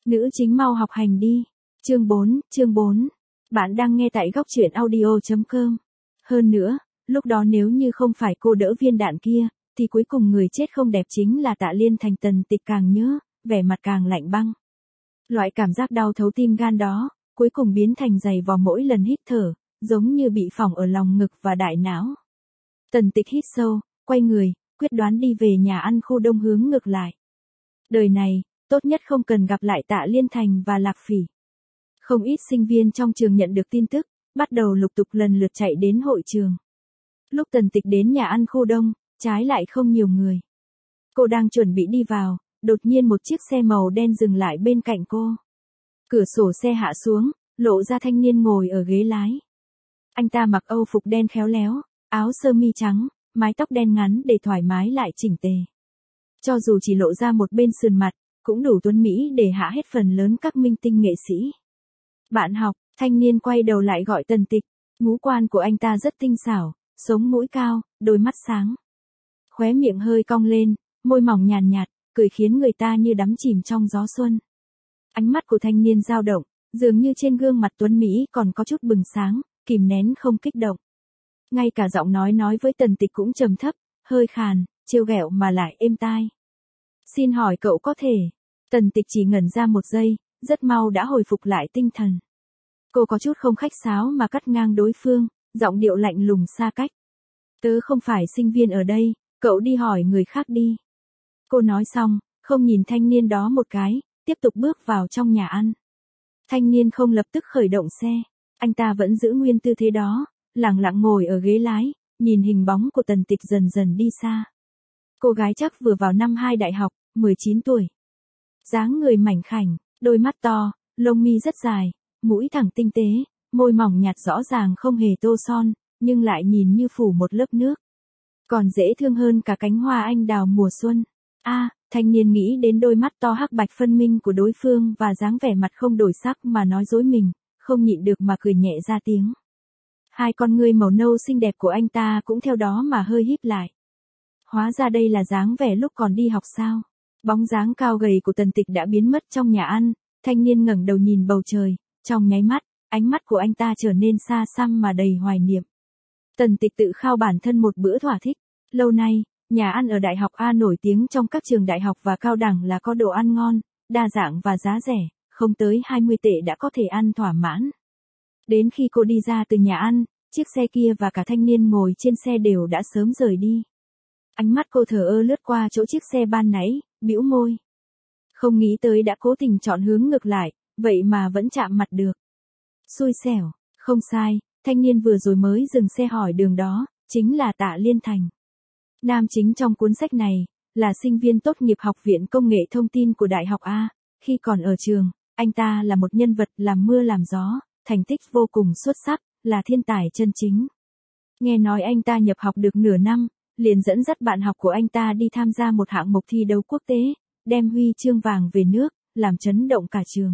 Nữ chính mau học hành đi. Chương 4. Bạn đang nghe tại góc truyện audio.com. Hơn nữa, lúc đó nếu như không phải cô đỡ viên đạn kia, thì cuối cùng người chết không đẹp chính là Tạ Liên Thành. Tần Tịch càng nhớ, vẻ mặt càng lạnh băng. Loại cảm giác đau thấu tim gan đó, cuối cùng biến thành dày vò mỗi lần hít thở, giống như bị phỏng ở lòng ngực và đại não. Tần Tịch hít sâu, quay người, quyết đoán đi về nhà ăn khu đông hướng ngược lại. Đời này, tốt nhất không cần gặp lại Tạ Liên Thành và Lạc Phỉ. Không ít sinh viên trong trường nhận được tin tức, bắt đầu lục tục lần lượt chạy đến hội trường. Lúc Tần Tịch đến nhà ăn khu đông, trái lại không nhiều người. Cô đang chuẩn bị đi vào, đột nhiên một chiếc xe màu đen dừng lại bên cạnh cô. Cửa sổ xe hạ xuống, lộ ra thanh niên ngồi ở ghế lái. Anh ta mặc âu phục đen khéo léo, áo sơ mi trắng, mái tóc đen ngắn để thoải mái lại chỉnh tề. Cho dù chỉ lộ ra một bên sườn mặt, cũng đủ tuấn mỹ để hạ hết phần lớn các minh tinh nghệ sĩ. Bạn học, thanh niên quay đầu lại gọi Tần Tịch. Ngũ quan của anh ta rất tinh xảo, sống mũi cao, đôi mắt sáng. Khóe miệng hơi cong lên, môi mỏng nhàn nhạt, cười khiến người ta như đắm chìm trong gió xuân. Ánh mắt của thanh niên dao động, dường như trên gương mặt tuấn mỹ còn có chút bừng sáng, kìm nén không kích động. Ngay cả giọng nói với Tần Tịch cũng trầm thấp, hơi khàn, trêu ghẹo mà lại êm tai. Xin hỏi cậu có thể. Tần Tịch chỉ ngẩn ra một giây, rất mau đã hồi phục lại tinh thần. Cô có chút không khách sáo mà cắt ngang đối phương, giọng điệu lạnh lùng xa cách. Tớ không phải sinh viên ở đây, cậu đi hỏi người khác đi. Cô nói xong, không nhìn thanh niên đó một cái, tiếp tục bước vào trong nhà ăn. Thanh niên không lập tức khởi động xe, anh ta vẫn giữ nguyên tư thế đó, lặng lặng ngồi ở ghế lái, nhìn hình bóng của Tần Tịch dần dần đi xa. Cô gái chắc vừa vào năm 2 đại học, 19 tuổi. Dáng người mảnh khảnh, đôi mắt to, lông mi rất dài, mũi thẳng tinh tế, môi mỏng nhạt rõ ràng không hề tô son, nhưng lại nhìn như phủ một lớp nước. Còn dễ thương hơn cả cánh hoa anh đào mùa xuân. Thanh niên nghĩ đến đôi mắt to hắc bạch phân minh của đối phương và dáng vẻ mặt không đổi sắc mà nói dối mình, không nhịn được mà cười nhẹ ra tiếng. Hai con ngươi màu nâu xinh đẹp của anh ta cũng theo đó mà hơi híp lại. Hóa ra đây là dáng vẻ lúc còn đi học sao? Bóng dáng cao gầy của Tần Tịch đã biến mất trong nhà ăn, thanh niên ngẩng đầu nhìn bầu trời, trong nháy mắt, ánh mắt của anh ta trở nên xa xăm mà đầy hoài niệm. Tần Tịch tự khao bản thân một bữa thỏa thích. Lâu nay, nhà ăn ở Đại học A nổi tiếng trong các trường đại học và cao đẳng là có đồ ăn ngon, đa dạng và giá rẻ, không tới 20 tệ đã có thể ăn thỏa mãn. Đến khi cô đi ra từ nhà ăn, chiếc xe kia và cả thanh niên ngồi trên xe đều đã sớm rời đi. Ánh mắt cô thờ ơ lướt qua chỗ chiếc xe ban nãy, bĩu môi. Không nghĩ tới đã cố tình chọn hướng ngược lại, vậy mà vẫn chạm mặt được. Xui xẻo, không sai, thanh niên vừa rồi mới dừng xe hỏi đường đó, chính là Tạ Liên Thành. Nam chính trong cuốn sách này, là sinh viên tốt nghiệp Học viện Công nghệ Thông tin của Đại học A. Khi còn ở trường, anh ta là một nhân vật làm mưa làm gió, thành tích vô cùng xuất sắc, là thiên tài chân chính. Nghe nói anh ta nhập học được nửa năm, liền dẫn dắt bạn học của anh ta đi tham gia một hạng mục thi đấu quốc tế, đem huy chương vàng về nước, làm chấn động cả trường.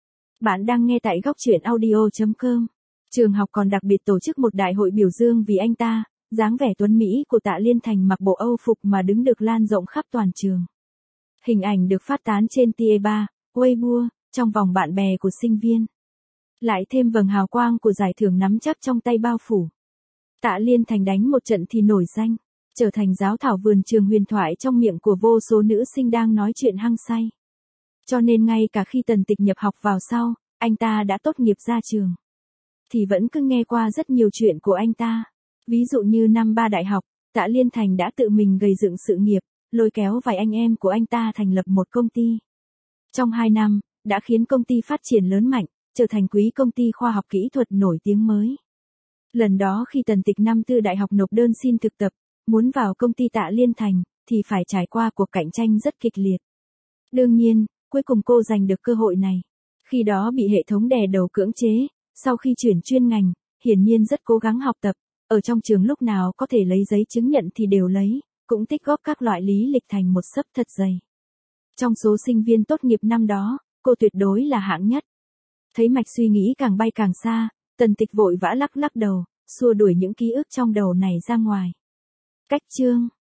Bạn đang nghe tại góc truyện audio.com. Trường học còn đặc biệt tổ chức một đại hội biểu dương vì anh ta, dáng vẻ tuấn mỹ của Tạ Liên Thành mặc bộ âu phục mà đứng được lan rộng khắp toàn trường. Hình ảnh được phát tán trên Tie3, Weibo, trong vòng bạn bè của sinh viên. Lại thêm vầng hào quang của giải thưởng nắm chắc trong tay bao phủ. Tạ Liên Thành đánh một trận thì nổi danh, trở thành giáo thảo vườn trường huyền thoại trong miệng của vô số nữ sinh đang nói chuyện hăng say. Cho nên ngay cả khi Tần Tịch nhập học vào sau, anh ta đã tốt nghiệp ra trường, thì vẫn cứ nghe qua rất nhiều chuyện của anh ta. Ví dụ như năm 3 đại học, Tạ Liên Thành đã tự mình gây dựng sự nghiệp, lôi kéo vài anh em của anh ta thành lập một công ty. Trong 2 năm, đã khiến công ty phát triển lớn mạnh, trở thành quý công ty khoa học kỹ thuật nổi tiếng mới. Lần đó khi Tần Tịch năm 4 đại học nộp đơn xin thực tập, muốn vào công ty Tạ Liên Thành, thì phải trải qua cuộc cạnh tranh rất kịch liệt. Đương nhiên, cuối cùng cô giành được cơ hội này. Khi đó bị hệ thống đè đầu cưỡng chế, sau khi chuyển chuyên ngành, hiển nhiên rất cố gắng học tập, ở trong trường lúc nào có thể lấy giấy chứng nhận thì đều lấy, cũng tích góp các loại lý lịch thành một xấp thật dày. Trong số sinh viên tốt nghiệp năm đó, cô tuyệt đối là hạng nhất. Thấy mạch suy nghĩ càng bay càng xa, Tần Tịch vội vã lắc lắc đầu, xua đuổi những ký ức trong đầu này ra ngoài. Cách chương